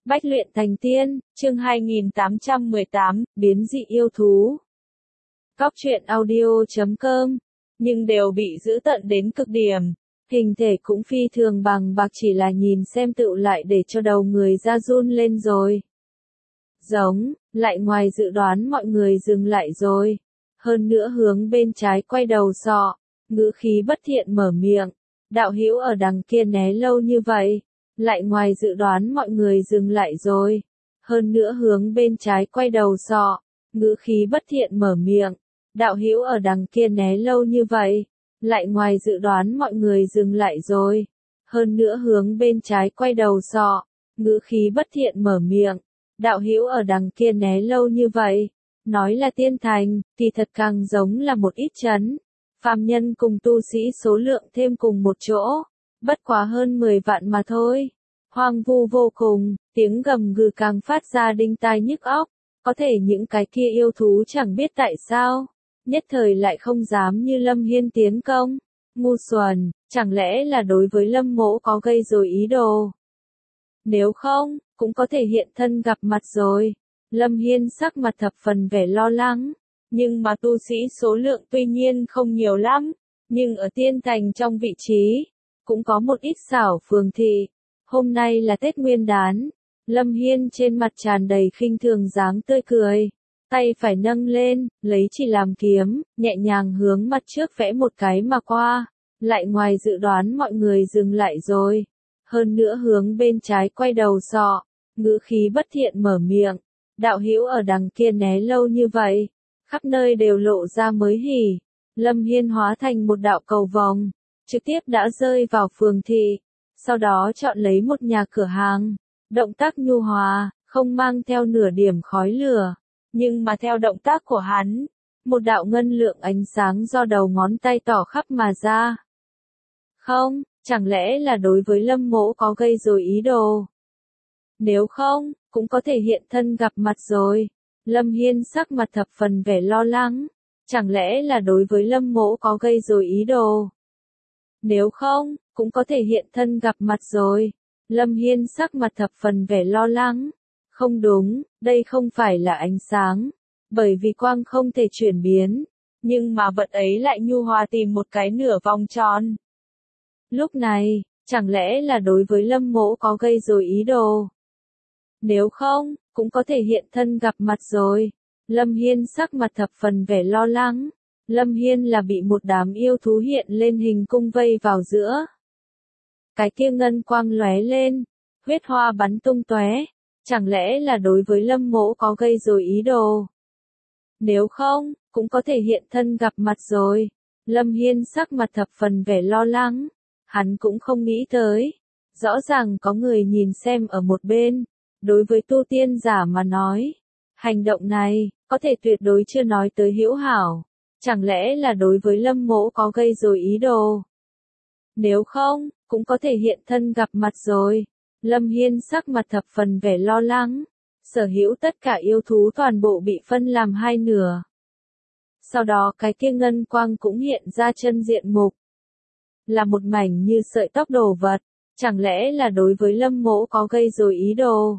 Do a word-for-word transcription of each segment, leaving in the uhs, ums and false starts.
Bách luyện thành tiên, chương hai nghìn tám trăm mười tám, biến dị yêu thú. Cóc truyện audio chấm com, nhưng đều bị giữ tận đến cực điểm. Hình thể cũng phi thường bằng bạc, chỉ là nhìn xem tựu lại để cho đầu người ra run lên rồi. Giống, lại ngoài dự đoán mọi người dừng lại rồi. Hơn nữa hướng bên trái quay đầu sọ, ngữ khí bất thiện mở miệng. Đạo hữu ở đằng kia né lâu như vậy. Lại ngoài dự đoán mọi người dừng lại rồi. Hơn nữa hướng bên trái quay đầu sọ, ngữ khí bất thiện mở miệng. Đạo hữu ở đằng kia né lâu như vậy. Lại ngoài dự đoán mọi người dừng lại rồi. Hơn nữa hướng bên trái quay đầu sọ, ngữ khí bất thiện mở miệng. Đạo hữu ở đằng kia né lâu như vậy. Nói là tiên thành, thì thật càng giống là một ít trấn. Phàm nhân cùng tu sĩ số lượng thêm cùng một chỗ. Bất quá hơn mười vạn mà thôi. Hoang vu vô cùng, tiếng gầm gừ càng phát ra đinh tai nhức óc. Có thể những cái kia yêu thú chẳng biết tại sao. Nhất thời lại không dám như Lâm Hiên tiến công. Ngu xuẩn, chẳng lẽ là đối với Lâm Mỗ có gây rồi ý đồ. Nếu không, cũng có thể hiện thân gặp mặt rồi. Lâm Hiên sắc mặt thập phần vẻ lo lắng. Nhưng mà tu sĩ số lượng tuy nhiên không nhiều lắm. Nhưng ở tiên thành trong vị trí, cũng có một ít xảo phường thị. Hôm nay là Tết Nguyên Đán. Lâm Hiên trên mặt tràn đầy khinh thường dáng tươi cười. Tay phải nâng lên, lấy chỉ làm kiếm, nhẹ nhàng hướng mặt trước vẽ một cái mà qua. Lại ngoài dự đoán mọi người dừng lại rồi. Hơn nữa hướng bên trái quay đầu sọ, ngữ khí bất thiện mở miệng. Đạo hữu ở đằng kia né lâu như vậy. Khắp nơi đều lộ ra mới hỉ. Lâm Hiên hóa thành một đạo cầu vòng. Trực tiếp đã rơi vào phường thị. Sau đó chọn lấy một nhà cửa hàng. Động tác nhu hòa, không mang theo nửa điểm khói lửa. Nhưng mà theo động tác của hắn, một đạo ngân lượng ánh sáng do đầu ngón tay tỏ khắp mà ra. Không, chẳng lẽ là đối với Lâm Mỗ có gây rồi ý đồ. Nếu không, cũng có thể hiện thân gặp mặt rồi. Lâm Hiên sắc mặt thập phần vẻ lo lắng. Chẳng lẽ là đối với Lâm Mỗ có gây rồi ý đồ. Nếu không, cũng có thể hiện thân gặp mặt rồi. Lâm Hiên sắc mặt thập phần vẻ lo lắng. Không đúng, đây không phải là ánh sáng. Bởi vì quang không thể chuyển biến. Nhưng mà vật ấy lại nhu hòa tìm một cái nửa vòng tròn. Lúc này, chẳng lẽ là đối với Lâm Mỗ có gây rồi ý đồ. Nếu không, cũng có thể hiện thân gặp mặt rồi. Lâm Hiên sắc mặt thập phần vẻ lo lắng. Lâm Hiên là bị một đám yêu thú hiện lên hình cung vây vào giữa. Cái kia ngân quang lóe lên, huyết hoa bắn tung tóe. Chẳng lẽ là đối với Lâm Mỗ có gây rồi ý đồ. Nếu không, cũng có thể hiện thân gặp mặt rồi. Lâm Hiên sắc mặt thập phần vẻ lo lắng. Hắn cũng không nghĩ tới. Rõ ràng có người nhìn xem ở một bên. Đối với tu tiên giả mà nói. Hành động này, có thể tuyệt đối chưa nói tới hữu hảo. Chẳng lẽ là đối với Lâm Mỗ có gây rồi ý đồ. Nếu không, cũng có thể hiện thân gặp mặt rồi. Lâm Hiên sắc mặt thập phần vẻ lo lắng. Sở hữu tất cả yêu thú toàn bộ bị phân làm hai nửa. Sau đó cái kia ngân quang cũng hiện ra chân diện mục. Là một mảnh như sợi tóc đồ vật. Chẳng lẽ là đối với Lâm Mỗ có gây rồi ý đồ.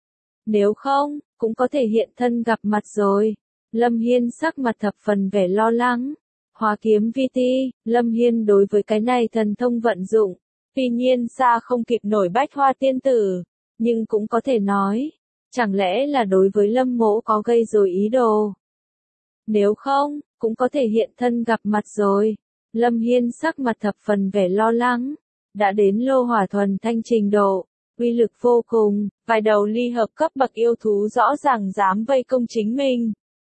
Nếu không, cũng có thể hiện thân gặp mặt rồi. Lâm Hiên sắc mặt thập phần vẻ lo lắng. Hóa kiếm vi ti, Lâm Hiên đối với cái này thần thông vận dụng. Tuy nhiên xa không kịp nổi Bách Hoa tiên tử. Nhưng cũng có thể nói. Chẳng lẽ là đối với Lâm Mỗ có gây rồi ý đồ. Nếu không, cũng có thể hiện thân gặp mặt rồi. Lâm Hiên sắc mặt thập phần vẻ lo lắng. Đã đến lô hỏa thuần thanh trình độ. Uy lực vô cùng, vài đầu ly hợp cấp bậc yêu thú rõ ràng dám vây công chính mình.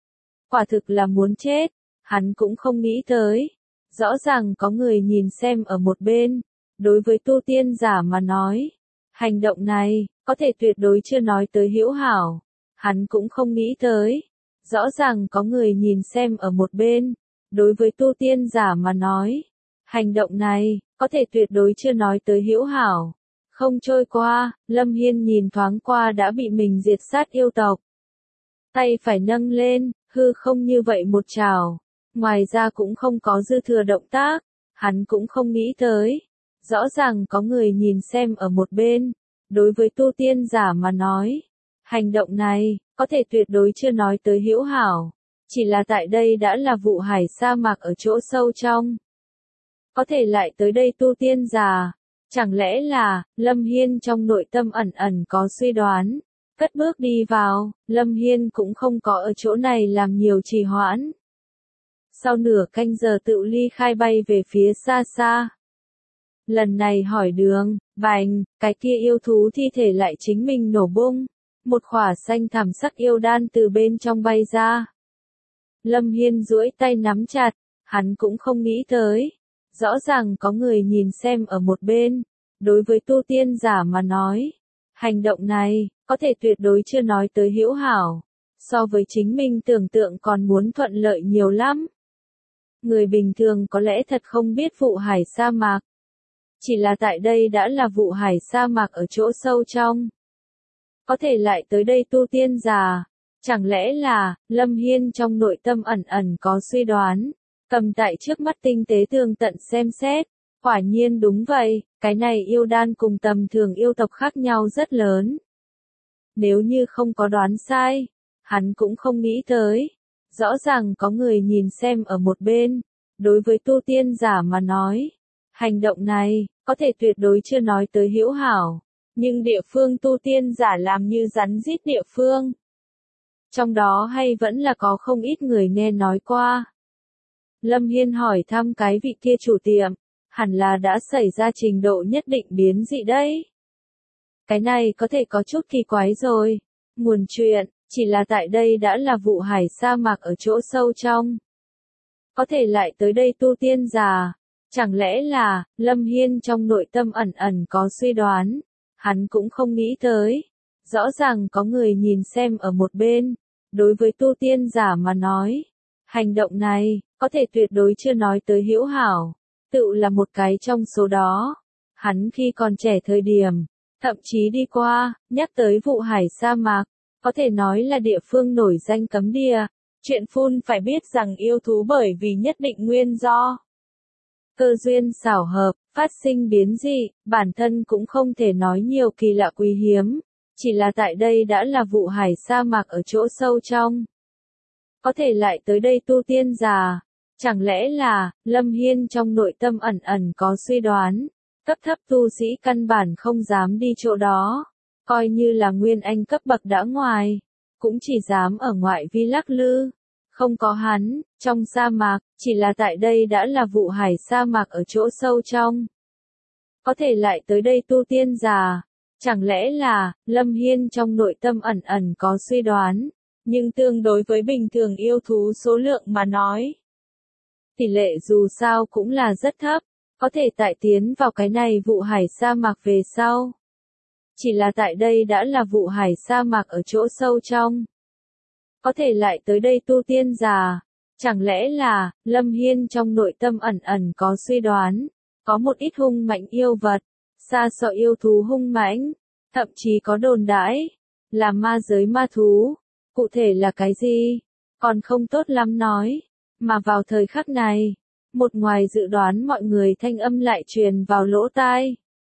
Quả thực là muốn chết, hắn cũng không nghĩ tới. Rõ ràng có người nhìn xem ở một bên. Đối với tu tiên giả mà nói. Hành động này, có thể tuyệt đối chưa nói tới hữu hảo. Hắn cũng không nghĩ tới. Rõ ràng có người nhìn xem ở một bên. Đối với tu tiên giả mà nói. Hành động này, có thể tuyệt đối chưa nói tới hữu hảo. Không trôi qua, Lâm Hiên nhìn thoáng qua đã bị mình diệt sát yêu tộc. Tay phải nâng lên, hư không như vậy một trảo. Ngoài ra cũng không có dư thừa động tác. Hắn cũng không nghĩ tới. Rõ ràng có người nhìn xem ở một bên. đối với tu tiên giả mà nói, hành động này, có thể tuyệt đối chưa nói tới hữu hảo, chỉ là tại đây đã là vụ hải sa mạc ở chỗ sâu trong. Có thể lại tới đây tu tiên giả, chẳng lẽ là, Lâm Hiên trong nội tâm ẩn ẩn có suy đoán, cất bước đi vào, Lâm Hiên cũng không có ở chỗ này làm nhiều trì hoãn. Sau nửa canh giờ tự ly khai bay về phía xa xa. Lần này hỏi đường, bành, cái kia yêu thú thi thể lại chính mình nổ bung, một khỏa xanh thẳm sắc yêu đan từ bên trong bay ra. Lâm Hiên duỗi tay nắm chặt, hắn cũng không nghĩ tới. Rõ ràng có người nhìn xem ở một bên, đối với tu tiên giả mà nói, hành động này, có thể tuyệt đối chưa nói tới hữu hảo, so với chính mình tưởng tượng còn muốn thuận lợi nhiều lắm. Người bình thường có lẽ thật không biết vụ hải sa mạc, chỉ là tại đây đã là vụ hải sa mạc ở chỗ sâu trong. Có thể lại tới đây tu tiên giả, chẳng lẽ là, Lâm Hiên trong nội tâm ẩn ẩn có suy đoán. Cầm tại trước mắt tinh tế tường tận xem xét, quả nhiên đúng vậy, cái này yêu đan cùng tầm thường yêu tộc khác nhau rất lớn. Nếu như không có đoán sai, hắn cũng không nghĩ tới. Rõ ràng có người nhìn xem ở một bên, đối với tu tiên giả mà nói. Hành động này, có thể tuyệt đối chưa nói tới hữu hảo, nhưng địa phương tu tiên giả làm như rắn rít địa phương. Trong đó hay vẫn là có không ít người nghe nói qua. Lâm Hiên hỏi thăm cái vị kia chủ tiệm, hẳn là đã xảy ra trình độ nhất định biến dị đấy. Cái này có thể có chút kỳ quái rồi. Nguồn chuyện, chỉ là tại đây đã là vụ hải sa mạc ở chỗ sâu trong. Có thể lại tới đây tu tiên giả. Chẳng lẽ là, Lâm Hiên trong nội tâm ẩn ẩn có suy đoán. Hắn cũng không nghĩ tới. Rõ ràng có người nhìn xem ở một bên. Đối với tu tiên giả mà nói. Hành động này, có thể tuyệt đối chưa nói tới hữu hảo. Tự là một cái trong số đó. Hắn khi còn trẻ thời điểm, thậm chí đi qua, nhắc tới vụ hải sa mạc, có thể nói là địa phương nổi danh cấm địa. Chuyện phun phải biết rằng yêu thú bởi vì nhất định nguyên do. Cơ duyên xảo hợp, phát sinh biến dị, bản thân cũng không thể nói nhiều kỳ lạ quý hiếm. Chỉ là tại đây đã là vụ hải sa mạc ở chỗ sâu trong. Có thể lại tới đây tu tiên giả. Chẳng lẽ là, Lâm Hiên trong nội tâm ẩn ẩn có suy đoán. Cấp thấp tu sĩ căn bản không dám đi chỗ đó. Coi như là nguyên anh cấp bậc đã ngoài. Cũng chỉ dám ở ngoại vi lắc lư. Không có hắn, trong sa mạc, chỉ là tại đây đã là vụ hải sa mạc ở chỗ sâu trong. Có thể lại tới đây tu tiên giả. Chẳng lẽ là, Lâm Hiên trong nội tâm ẩn ẩn có suy đoán. Nhưng tương đối với bình thường yêu thú số lượng mà nói. Tỷ lệ dù sao cũng là rất thấp. Có thể tại tiến vào cái này vụ hải sa mạc về sau. Chỉ là tại đây đã là vụ hải sa mạc ở chỗ sâu trong. Có thể lại tới đây tu tiên giả. Chẳng lẽ là, Lâm Hiên trong nội tâm ẩn ẩn có suy đoán. Có một ít hung mạnh yêu vật. Xa xọ yêu thú hung mãnh. Thậm chí có đồn đãi. Là ma giới ma thú. Cụ thể là cái gì? Còn không tốt lắm nói. Mà vào thời khắc này. Một ngoài dự đoán mọi người thanh âm lại truyền vào lỗ tai.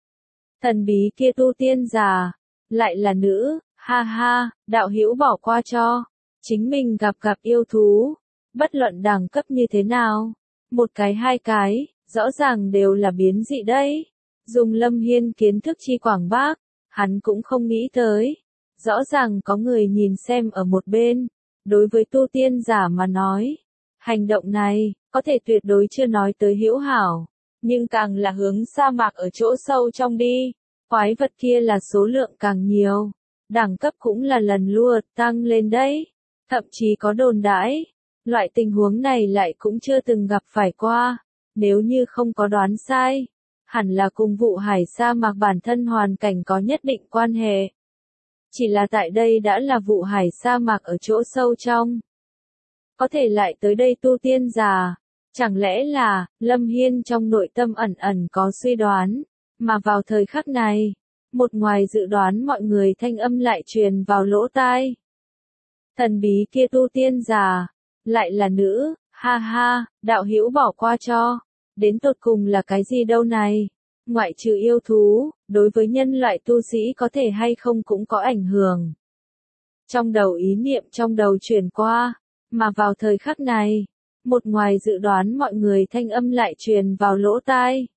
Thần bí kia tu tiên giả. Lại là nữ. Ha ha, đạo hữu bỏ qua cho. Chính mình gặp gặp yêu thú. Bất luận đẳng cấp như thế nào. Một cái hai cái. Rõ ràng đều là biến dị đấy. Dùng Lâm Hiên kiến thức chi quảng bác. Hắn cũng không nghĩ tới. Rõ ràng có người nhìn xem ở một bên. Đối với tu tiên giả mà nói. Hành động này, có thể tuyệt đối chưa nói tới hữu hảo. Nhưng càng là hướng sa mạc ở chỗ sâu trong đi. Quái vật kia là số lượng càng nhiều. Đẳng cấp cũng là lần lượt tăng lên đấy. Thậm chí có đồn đãi. Loại tình huống này lại cũng chưa từng gặp phải qua. Nếu như không có đoán sai. Hẳn là cùng vụ hải sa mạc bản thân hoàn cảnh có nhất định quan hệ. Chỉ là tại đây đã là vụ hải sa mạc ở chỗ sâu trong. Có thể lại tới đây tu tiên giả. Chẳng lẽ là, Lâm Hiên trong nội tâm ẩn ẩn có suy đoán. Mà vào thời khắc này, một ngoài dự đoán mọi người thanh âm lại truyền vào lỗ tai. Thần bí kia tu tiên giả. Lại là nữ. Ha ha, đạo hữu bỏ qua cho. Đến tột cùng là cái gì đâu này? ngoại trừ yêu thú, đối với nhân loại tu sĩ có thể hay không cũng có ảnh hưởng. Trong đầu ý niệm trong đầu truyền qua, mà vào thời khắc này, một ngoài dự đoán mọi người thanh âm lại truyền vào lỗ tai.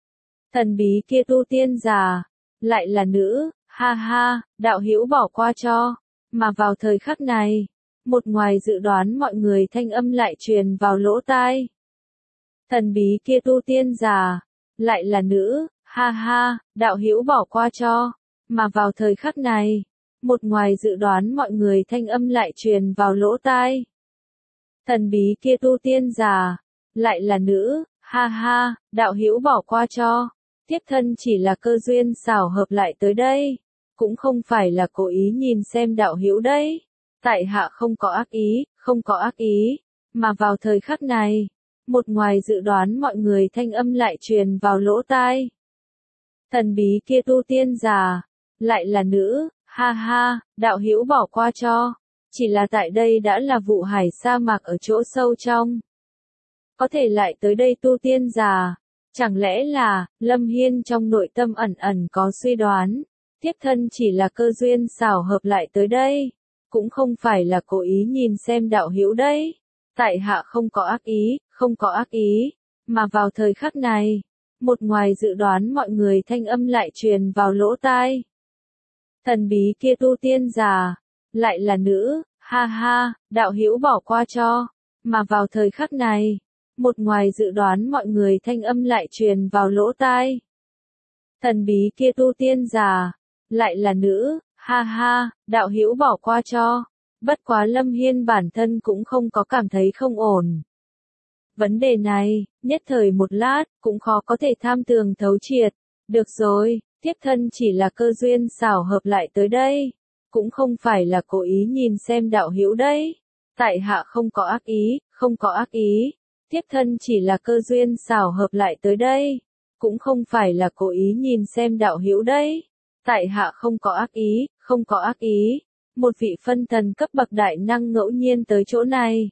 Thần bí kia tu tiên già, lại là nữ, ha ha, đạo hữu bỏ qua cho, mà vào thời khắc này, một ngoài dự đoán mọi người thanh âm lại truyền vào lỗ tai. Thần bí kia tu tiên già, lại là nữ, ha ha, đạo hữu bỏ qua cho, mà vào thời khắc này, một ngoài dự đoán mọi người thanh âm lại truyền vào lỗ tai. Thần bí kia tu tiên già, lại là nữ, ha ha, đạo hữu bỏ qua cho, tiếp thân chỉ là cơ duyên xảo hợp lại tới đây, cũng không phải là cố ý nhìn xem đạo hữu đấy. Tại hạ không có ác ý, không có ác ý, mà vào thời khắc này, một ngoài dự đoán mọi người thanh âm lại truyền vào lỗ tai. Thần bí kia tu tiên già, lại là nữ, ha ha, đạo hữu bỏ qua cho, chỉ là tại đây đã là vụ hải sa mạc ở chỗ sâu trong. Có thể lại tới đây tu tiên già, chẳng lẽ là, Lâm Hiên trong nội tâm ẩn ẩn có suy đoán, tiếp thân chỉ là cơ duyên xảo hợp lại tới đây, cũng không phải là cố ý nhìn xem đạo hữu đấy. Tại hạ không có ác ý, không có ác ý, mà vào thời khắc này, một ngoài dự đoán mọi người thanh âm lại truyền vào lỗ tai. Thần bí kia tu tiên già, lại là nữ, ha ha, đạo hữu bỏ qua cho, mà vào thời khắc này, một ngoài dự đoán mọi người thanh âm lại truyền vào lỗ tai. Thần bí kia tu tiên già, lại là nữ, ha ha, đạo hữu bỏ qua cho, bất quá Lâm Hiên bản thân cũng không có cảm thấy không ổn. Vấn đề này, nhất thời một lát, cũng khó có thể tham tường thấu triệt. Được rồi, tiếp thân chỉ là cơ duyên xảo hợp lại tới đây, cũng không phải là cố ý nhìn xem đạo hữu đấy. Tại hạ không có ác ý, không có ác ý, tiếp thân chỉ là cơ duyên xảo hợp lại tới đây, cũng không phải là cố ý nhìn xem đạo hữu đấy. Tại hạ không có ác ý, không có ác ý, một vị phân thần cấp bậc đại năng ngẫu nhiên tới chỗ này.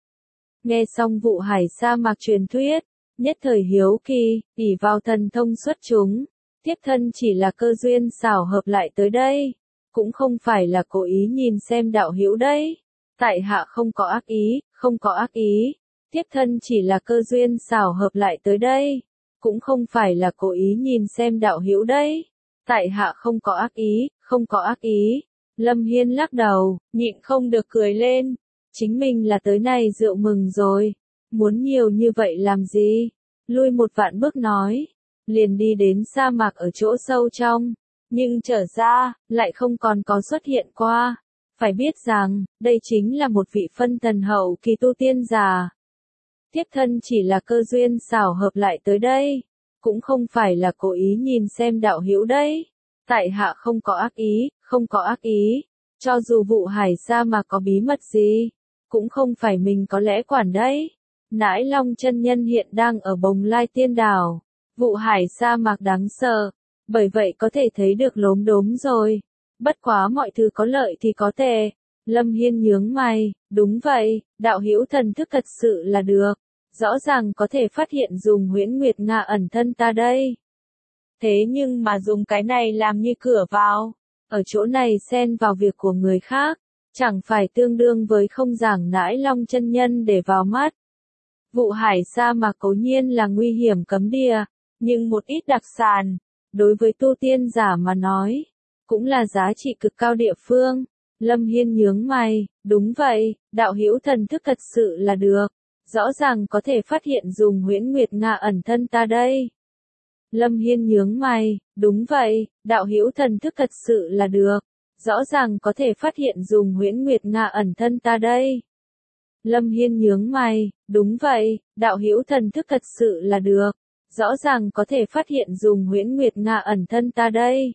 Nghe xong vụ hải sa mạc truyền thuyết, nhất thời hiếu kỳ, ỷ vào thần thông xuất chúng, tiếp thân chỉ là cơ duyên xảo hợp lại tới đây, cũng không phải là cố ý nhìn xem đạo hữu đấy. Tại hạ không có ác ý, không có ác ý, tiếp thân chỉ là cơ duyên xảo hợp lại tới đây, cũng không phải là cố ý nhìn xem đạo hữu đấy. Tại hạ không có ác ý, không có ác ý. Lâm Hiên lắc đầu, nhịn không được cười lên. Chính mình là tới này rượu mừng rồi. Muốn nhiều như vậy làm gì? Lui một vạn bước nói. Liền đi đến sa mạc ở chỗ sâu trong. Nhưng trở ra, lại không còn có xuất hiện qua. Phải biết rằng, đây chính là một vị phân thần hậu kỳ tu tiên già. Tiếp thân chỉ là cơ duyên xảo hợp lại tới đây. Cũng không phải là cố ý nhìn xem đạo hữu đấy. Tại hạ không có ác ý, không có ác ý. Cho dù vụ hải sa mà có bí mật gì, cũng không phải mình có lẽ quản đấy. Nãi Long chân nhân hiện đang ở Bồng Lai Tiên Đảo. Vụ hải sa mạc đáng sợ, bởi vậy có thể thấy được lốm đốm rồi. Bất quá mọi thứ có lợi thì có tệ. Lâm Hiên nhướng mày, đúng vậy, đạo hữu thần thức thật sự là được. Rõ ràng có thể phát hiện dùng Huyễn Nguyệt Nga ẩn thân ta đây. Thế nhưng mà dùng cái này làm như cửa vào, ở chỗ này xen vào việc của người khác, chẳng phải tương đương với không giảng Nãi Long chân nhân để vào mắt. Vụ hải sa mạc cố nhiên là nguy hiểm cấm địa, nhưng một ít đặc sản, đối với tu tiên giả mà nói, cũng là giá trị cực cao địa phương. Lâm Hiên nhướng mày, đúng vậy, đạo hữu thần thức thật sự là được. Rõ ràng có thể phát hiện dùng Huyễn Nguyệt Nga ẩn thân ta đây. Lâm Hiên nhướng mày, đúng vậy, đạo hữu thần thức thật sự là được. Rõ ràng có thể phát hiện dùng Huyễn Nguyệt Nga ẩn thân ta đây. Lâm Hiên nhướng mày, đúng vậy, đạo hữu thần thức thật sự là được. Rõ ràng có thể phát hiện dùng Huyễn Nguyệt Nga ẩn thân ta đây.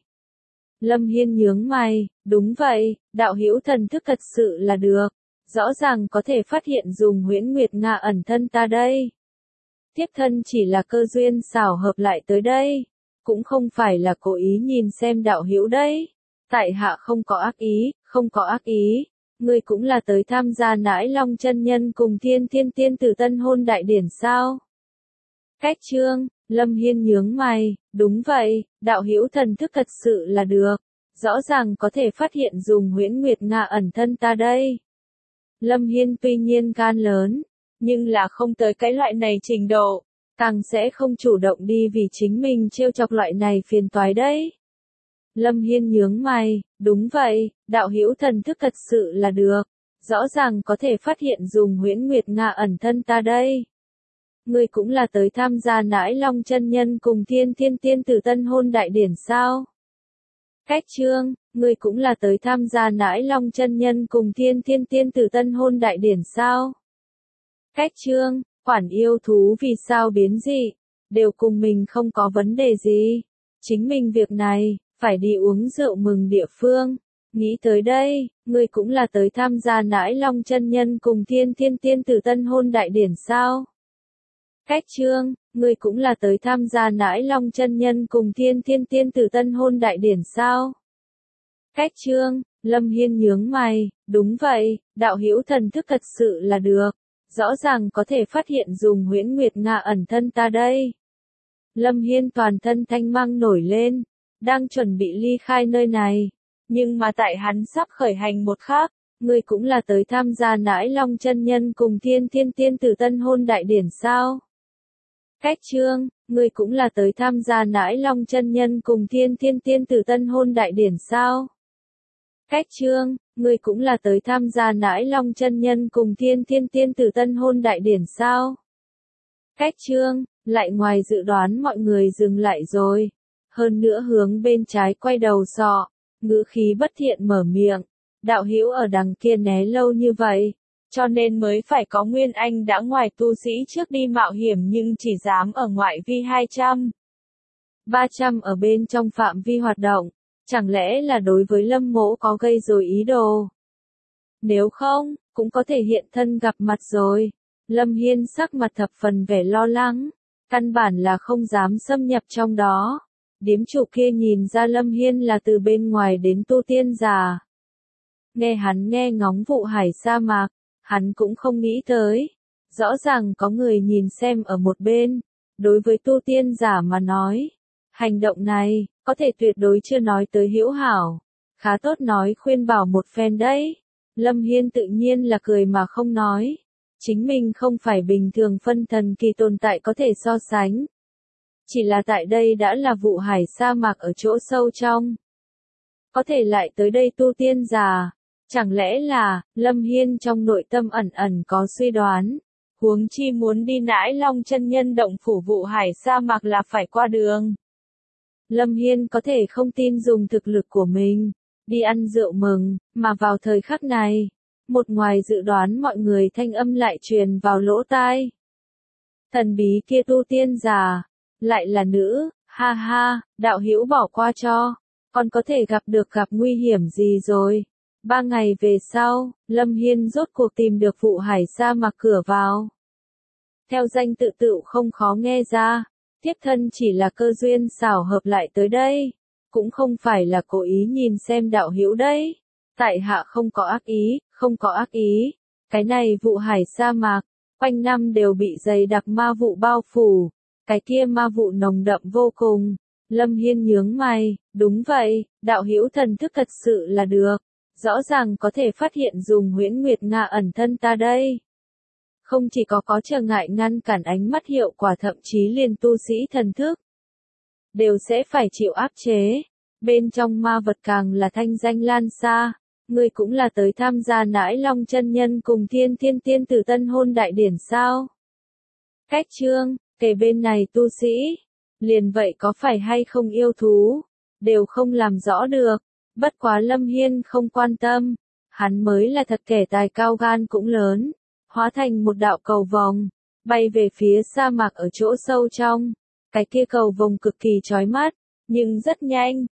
Lâm Hiên nhướng mày, đúng vậy, đạo hữu thần thức thật sự là được. Rõ ràng có thể phát hiện dùng Huyễn Nguyệt Nga ẩn thân ta đây. Tiếp thân chỉ là cơ duyên xảo hợp lại tới đây, cũng không phải là cố ý nhìn xem đạo hữu đấy. Tại hạ không có ác ý, không có ác ý. Ngươi cũng là tới tham gia Nãi Long chân nhân cùng Thiên Thiên tiên tử tân hôn đại điển sao? Cách chương, Lâm Hiên nhướng mày, đúng vậy, đạo hữu thần thức thật sự là được. Rõ ràng có thể phát hiện dùng Huyễn Nguyệt Nga ẩn thân ta đây. Lâm Hiên tuy nhiên gan lớn, nhưng là không tới cái loại này trình độ, càng sẽ không chủ động đi vì chính mình trêu chọc loại này phiền toái đấy. Lâm Hiên nhướng mày, đúng vậy, đạo hữu thần thức thật sự là được. Rõ ràng có thể phát hiện dùng Huyễn Nguyệt Nga ẩn thân ta đây. Ngươi cũng là tới tham gia Nãi Long chân nhân cùng Thiên Thiên Tiên Tử tân hôn đại điển sao? Cách chương, ngươi cũng là tới tham gia Nãi Long chân nhân cùng Thiên Thiên Tiên Tử tân hôn đại điển sao? Cách chương, khoản yêu thú vì sao biến dị, đều cùng mình không có vấn đề gì. Chính mình việc này, phải đi uống rượu mừng địa phương. Nghĩ tới đây, ngươi cũng là tới tham gia Nãi Long chân nhân cùng Thiên Thiên Tiên Tử tân hôn đại điển sao? Cách chương, ngươi cũng là tới tham gia Nãi Long chân nhân cùng Thiên Thiên Tiên Tử tân hôn đại điển sao? Cách chương, Lâm Hiên nhướng mày, đúng vậy, đạo hữu thần thức thật sự là được. Rõ ràng có thể phát hiện dùng Huyễn Nguyệt Nga ẩn thân ta đây. Lâm Hiên toàn thân thanh mang nổi lên, đang chuẩn bị ly khai nơi này. Nhưng mà tại hắn sắp khởi hành một khắc, ngươi cũng là tới tham gia Nãi Long chân nhân cùng Thiên Thiên Tiên Tử tân hôn đại điển sao? Cách chương, ngươi cũng là tới tham gia Nãi Long chân nhân cùng Thiên Thiên Tiên Tử tân hôn đại điển sao? Cách chương, ngươi cũng là tới tham gia Nãi Long chân nhân cùng Thiên Thiên Tiên Tử tân hôn đại điển sao? Cách chương, lại ngoài dự đoán mọi người dừng lại rồi. Hơn nữa hướng bên trái quay đầu sọ, ngữ khí bất thiện mở miệng. Đạo hữu ở đằng kia né lâu như vậy, cho nên mới phải có Nguyên Anh đã ngoài tu sĩ trước đi mạo hiểm nhưng chỉ dám ở ngoại vi hai trăm, ba trăm ở bên trong phạm vi hoạt động. Chẳng lẽ là đối với Lâm Mỗ có gây rồi ý đồ? Nếu không, cũng có thể hiện thân gặp mặt rồi. Lâm Hiên sắc mặt thập phần vẻ lo lắng, căn bản là không dám xâm nhập trong đó. Điếm chủ kia nhìn ra Lâm Hiên là từ bên ngoài đến tu tiên giả. Nghe hắn nghe ngóng vụ hải sa mạc, hắn cũng không nghĩ tới. Rõ ràng có người nhìn xem ở một bên. Đối với tu tiên giả mà nói, hành động này, có thể tuyệt đối chưa nói tới hữu hảo. Khá tốt nói khuyên bảo một phen đấy. Lâm Hiên tự nhiên là cười mà không nói. Chính mình không phải bình thường phân thần kỳ tồn tại có thể so sánh. Chỉ là tại đây đã là vụ hải sa mạc ở chỗ sâu trong. Có thể lại tới đây tu tiên giả. Chẳng lẽ là, Lâm Hiên trong nội tâm ẩn ẩn có suy đoán. Huống chi muốn đi Nãi Long chân nhân động phủ vụ hải sa mạc là phải qua đường. Lâm Hiên có thể không tin dùng thực lực của mình, đi ăn rượu mừng, mà vào thời khắc này, một ngoài dự đoán mọi người thanh âm lại truyền vào lỗ tai. Thần bí kia tu tiên già, lại là nữ, ha ha, đạo hữu bỏ qua cho, còn có thể gặp được gặp nguy hiểm gì rồi. Ba ngày về sau, Lâm Hiên rốt cuộc tìm được vụ hải sa mạc cửa vào. Theo danh tự tự không khó nghe ra. Thiếp thân chỉ là cơ duyên xảo hợp lại tới đây, cũng không phải là cố ý nhìn xem đạo hữu đấy. Tại hạ không có ác ý, không có ác ý. Cái này vụ hải sa mạc, quanh năm đều bị dày đặc ma vụ bao phủ. Cái kia ma vụ nồng đậm vô cùng. Lâm Hiên nhướng mày, đúng vậy, đạo hữu thần thức thật sự là được. Rõ ràng có thể phát hiện dùng Huyễn Nguyệt Nga ẩn thân ta đây. Không chỉ có có trở ngại ngăn cản ánh mắt hiệu quả, thậm chí liền tu sĩ thần thức đều sẽ phải chịu áp chế. Bên trong ma vật càng là thanh danh lan xa. Ngươi cũng là tới tham gia Nãi Long chân nhân cùng Thiên Thiên Tiên Tử tân hôn đại điển sao? Cách chương, kể bên này tu sĩ, liền vậy có phải hay không yêu thú, đều không làm rõ được. Bất quá Lâm Hiên không quan tâm, hắn mới là thật kẻ tài cao gan cũng lớn. Hóa thành một đạo cầu vồng, bay về phía sa mạc ở chỗ sâu trong. Cái kia cầu vồng cực kỳ chói mắt, nhưng rất nhanh,